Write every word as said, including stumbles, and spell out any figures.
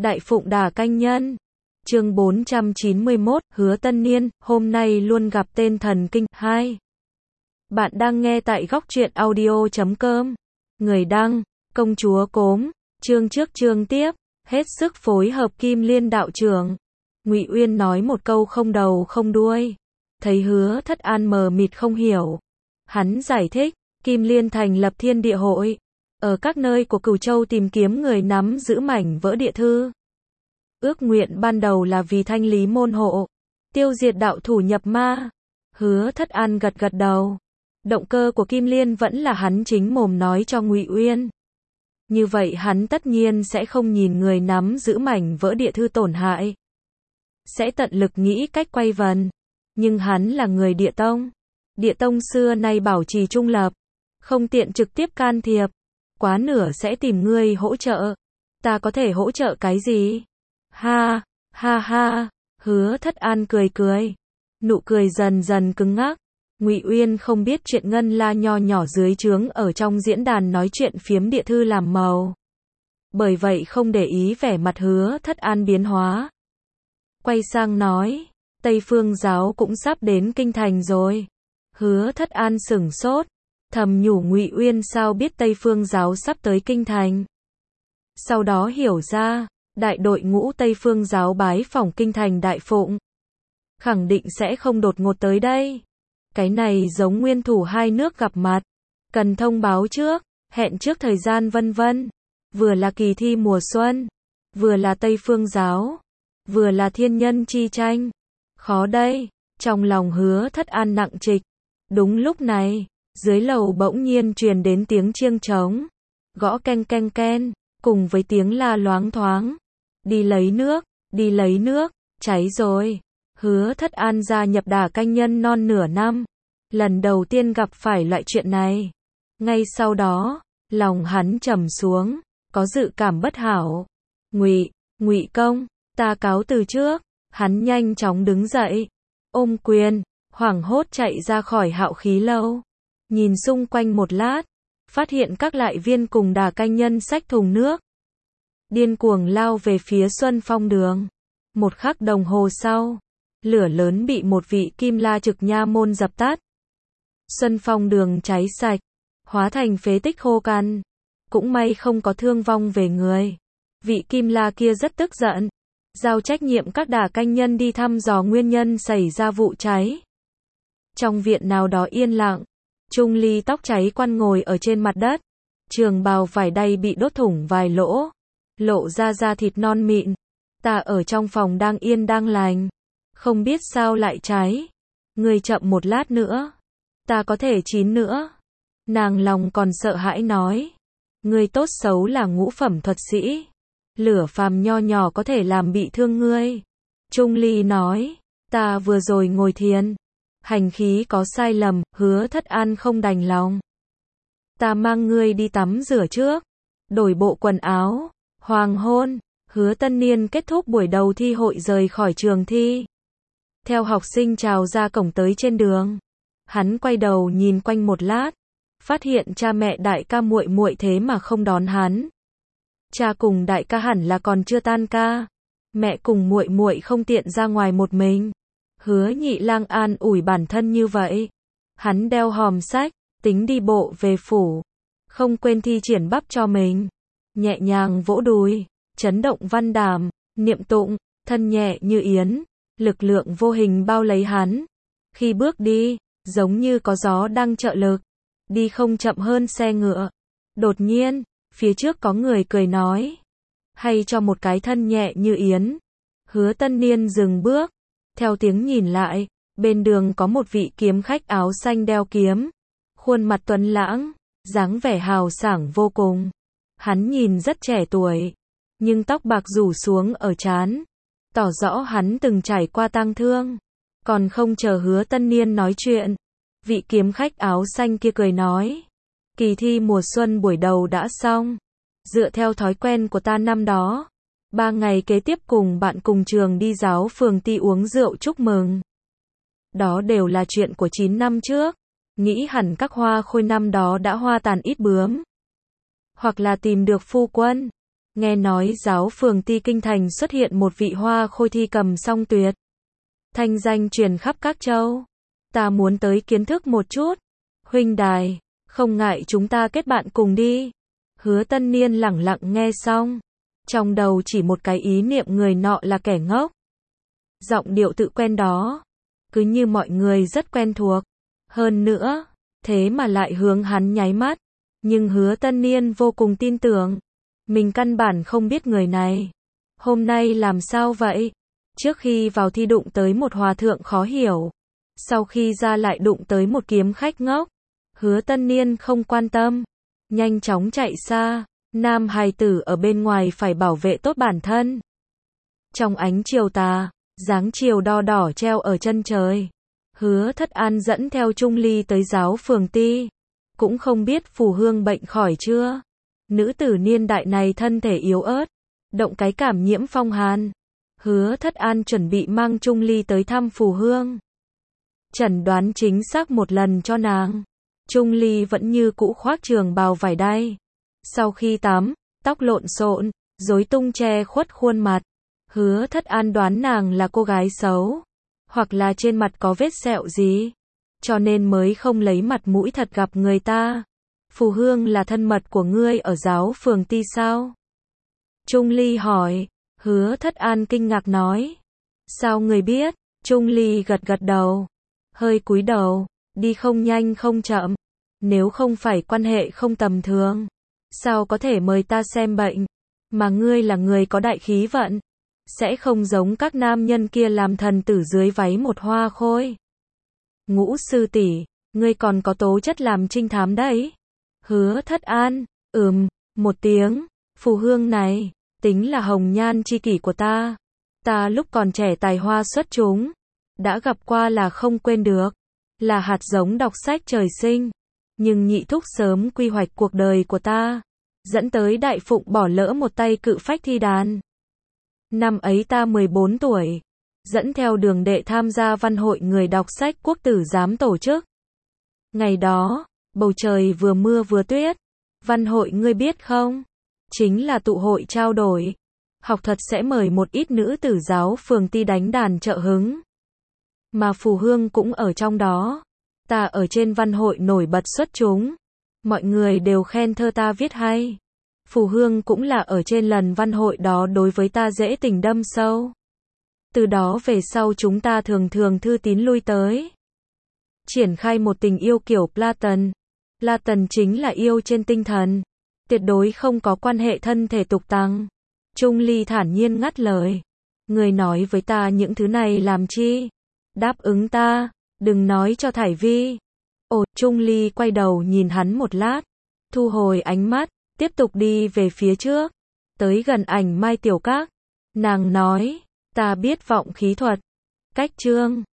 Đại Phụng Đà Canh Nhân. Chương bốn trăm chín mươi mốt, Hứa Tân Niên, hôm nay luôn gặp tên thần kinh. hai. Bạn đang nghe tại góc truyện audio chấm com. Người đăng, Công Chúa Cốm. Chương trước chương tiếp, hết sức phối hợp Kim Liên đạo trưởng. Ngụy Uyên nói một câu không đầu không đuôi. Thấy Hứa Thất An mờ mịt không hiểu. Hắn giải thích, Kim Liên thành lập thiên địa hội. Ở các nơi của Cửu Châu tìm kiếm người nắm giữ mảnh vỡ địa thư. Ước nguyện ban đầu là vì thanh lý môn hộ, tiêu diệt đạo thủ nhập ma. Hứa Thất An gật gật đầu. Động cơ của Kim Liên vẫn là hắn chính mồm nói cho Ngụy Uyên. Như vậy hắn tất nhiên sẽ không nhìn người nắm giữ mảnh vỡ địa thư tổn hại. Sẽ tận lực nghĩ cách quay vần. Nhưng hắn là người địa tông. Địa tông xưa nay bảo trì trung lập. Không tiện trực tiếp can thiệp. Quá nửa sẽ tìm ngươi hỗ trợ. Ta có thể hỗ trợ cái gì? Ha, ha ha, Hứa Thất An cười cười. Nụ cười dần dần cứng ngắc. Ngụy Uyên không biết chuyện Ngân La nho nhỏ dưới trướng ở trong diễn đàn nói chuyện phiếm địa thư làm màu. Bởi vậy không để ý vẻ mặt Hứa Thất An biến hóa. Quay sang nói, Tây Phương giáo cũng sắp đến kinh thành rồi. Hứa Thất An sửng sốt, thầm nhủ Ngụy Uyên sao biết Tây Phương giáo sắp tới kinh thành. Sau đó hiểu ra, đại đội ngũ Tây Phương giáo bái phỏng kinh thành Đại Phụng. Khẳng định sẽ không đột ngột tới đây. Cái này giống nguyên thủ hai nước gặp mặt. Cần thông báo trước, hẹn trước thời gian vân vân. Vừa là kỳ thi mùa xuân, vừa là Tây Phương giáo, vừa là thiên nhân chi tranh. Khó đây, trong lòng Hứa Thất An nặng trịch. Đúng lúc này, dưới lầu bỗng nhiên truyền đến tiếng chiêng trống. Gõ keng keng ken, cùng với tiếng la loáng thoáng. Đi lấy nước, đi lấy nước, cháy rồi. Hứa Thất An gia nhập Đà Canh Nhân non nửa năm. Lần đầu tiên gặp phải loại chuyện này. Ngay sau đó, lòng hắn trầm xuống, có dự cảm bất hảo. Ngụy, Ngụy công, ta cáo từ trước. Hắn nhanh chóng đứng dậy, ôm quyền, hoảng hốt chạy ra khỏi Hạo Khí lâu. Nhìn xung quanh một lát, phát hiện các lại viên cùng Đà Canh Nhân xách thùng nước. Điên cuồng lao về phía Xuân Phong đường. Một khắc đồng hồ sau, lửa lớn bị một vị Kim La trực nha môn dập tắt. Xuân Phong đường cháy sạch, hóa thành phế tích khô cằn. Cũng may không có thương vong về người. Vị Kim La kia rất tức giận, giao trách nhiệm các Đà Canh Nhân đi thăm dò nguyên nhân xảy ra vụ cháy. Trong viện nào đó yên lặng, Trung Ly tóc cháy quăn ngồi ở trên mặt đất. Trường bào vải đay bị đốt thủng vài lỗ, lộ ra da thịt non mịn. Ta ở trong phòng đang yên đang lành, không biết sao lại cháy. Người chậm một lát nữa, ta có thể chín nữa. Nàng lòng còn sợ hãi nói, ngươi tốt xấu là ngũ phẩm thuật sĩ, lửa phàm nho nhỏ có thể làm bị thương ngươi. Trung Ly nói, ta vừa rồi ngồi thiền, hành khí có sai lầm. Hứa Thất An không đành lòng. Ta mang ngươi đi tắm rửa trước, đổi bộ quần áo. Hoàng hôn, Hứa Tân Niên kết thúc buổi đầu thi hội rời khỏi trường thi. Theo học sinh chào ra cổng tới trên đường. Hắn quay đầu nhìn quanh một lát, phát hiện cha mẹ đại ca muội muội thế mà không đón hắn. Cha cùng đại ca hẳn là còn chưa tan ca. Mẹ cùng muội muội không tiện ra ngoài một mình. Hứa Nhị Lang an ủi bản thân như vậy. Hắn đeo hòm sách, tính đi bộ về phủ. Không quên thi triển bắp cho mình. Nhẹ nhàng vỗ đùi, chấn động văn đàm, niệm tụng, thân nhẹ như yến. Lực lượng vô hình bao lấy hắn. Khi bước đi, giống như có gió đang trợ lực. Đi không chậm hơn xe ngựa. Đột nhiên, phía trước có người cười nói, hay cho một cái thân nhẹ như yến. Hứa Tân Niên dừng bước, theo tiếng nhìn lại, bên đường có một vị kiếm khách áo xanh đeo kiếm, khuôn mặt tuấn lãng, dáng vẻ hào sảng vô cùng. Hắn nhìn rất trẻ tuổi, nhưng tóc bạc rủ xuống ở trán, tỏ rõ hắn từng trải qua tang thương. Còn không chờ Hứa Tân Niên nói chuyện, vị kiếm khách áo xanh kia cười nói, kỳ thi mùa xuân buổi đầu đã xong. Dựa theo thói quen của ta năm đó, ba ngày kế tiếp cùng bạn cùng trường đi giáo phường ti uống rượu chúc mừng. Đó đều là chuyện của chín năm trước. Nghĩ hẳn các hoa khôi năm đó đã hoa tàn ít bướm. Hoặc là tìm được phu quân, Nghe nói giáo phường Ti Kinh Thành xuất hiện một vị hoa khôi thi cầm song tuyệt. Thanh danh truyền khắp các châu. Ta muốn tới kiến thức một chút. Huynh đài, không ngại chúng ta kết bạn cùng đi. Hứa Tân Niên lẳng lặng nghe xong. Trong đầu chỉ một cái ý niệm người nọ là kẻ ngốc. Giọng điệu tự quen đó. Cứ như mọi người rất quen thuộc. Hơn nữa, thế mà lại hướng hắn nháy mắt. Nhưng Hứa Tân Niên vô cùng tin tưởng. Mình căn bản không biết người này. Hôm nay làm sao vậy? Trước khi vào thi đụng tới một hòa thượng khó hiểu. Sau khi ra lại đụng tới một kiếm khách ngốc. Hứa Tân Niên không quan tâm. Nhanh chóng chạy xa. Nam hài tử ở bên ngoài phải bảo vệ tốt bản thân. Trong ánh chiều tà, dáng chiều đo đỏ treo ở chân trời. Hứa Thất An dẫn theo Trung Ly tới giáo phường Ti. Cũng không biết Phù Hương bệnh khỏi chưa. Nữ tử niên đại này thân thể yếu ớt. Động cái cảm nhiễm phong hàn. Hứa Thất An chuẩn bị mang Trung Ly tới thăm Phù Hương. Chẩn đoán chính xác một lần cho nàng. Trung Ly vẫn như cũ khoác trường bào vải đay. Sau khi tắm, tóc lộn xộn, rối tung che khuất khuôn mặt. Hứa Thất An đoán nàng là cô gái xấu. Hoặc là trên mặt có vết sẹo gì. Cho nên mới không lấy mặt mũi thật gặp người ta. Phù Hương là thân mật của ngươi ở giáo phường Ti sao? Trung Ly hỏi. Hứa Thất An kinh ngạc nói. Sao người biết? Trung Ly gật gật đầu. Hơi cúi đầu. Đi không nhanh không chậm. Nếu không phải quan hệ không tầm thường. Sao có thể mời ta xem bệnh? Mà ngươi là người có đại khí vận. Sẽ không giống các nam nhân kia làm thần tử dưới váy một hoa khôi. Ngũ sư tỷ, ngươi còn có tố chất làm trinh thám đấy. Hứa Thất An, ừm, một tiếng. Phù Hương này, tính là hồng nhan chi kỷ của ta. Ta lúc còn trẻ tài hoa xuất chúng. Đã gặp qua là không quên được. Là hạt giống đọc sách trời sinh. Nhưng nhị thúc sớm quy hoạch cuộc đời của ta. Dẫn tới đại phụng bỏ lỡ một tay cự phách thi đàn. Năm ấy ta mười bốn tuổi. Dẫn theo đường đệ tham gia văn hội người đọc sách quốc tử giám tổ chức. Ngày đó, bầu trời vừa mưa vừa tuyết. Văn hội ngươi biết không? Chính là tụ hội trao đổi. Học thuật sẽ mời một ít nữ tử giáo phường Ti đánh đàn trợ hứng. Mà Phù Hương cũng ở trong đó. Ta ở trên văn hội nổi bật xuất chúng. Mọi người đều khen thơ ta viết hay. Phù Hương cũng là ở trên lần văn hội đó đối với ta dễ tình đâm sâu. Từ đó về sau chúng ta thường thường thư tín lui tới. Triển khai một tình yêu kiểu Platon. Platon chính là yêu trên tinh thần. Tuyệt đối không có quan hệ thân thể tục tăng. Trung Ly thản nhiên ngắt lời. Người nói với ta những thứ này làm chi? Đáp ứng ta, đừng nói cho Thải Vi. Ồ, Trung Ly quay đầu nhìn hắn một lát. Thu hồi ánh mắt, tiếp tục đi về phía trước. Tới gần ảnh Mai Tiểu Các. Nàng nói, ta biết vọng khí thuật. Cách chương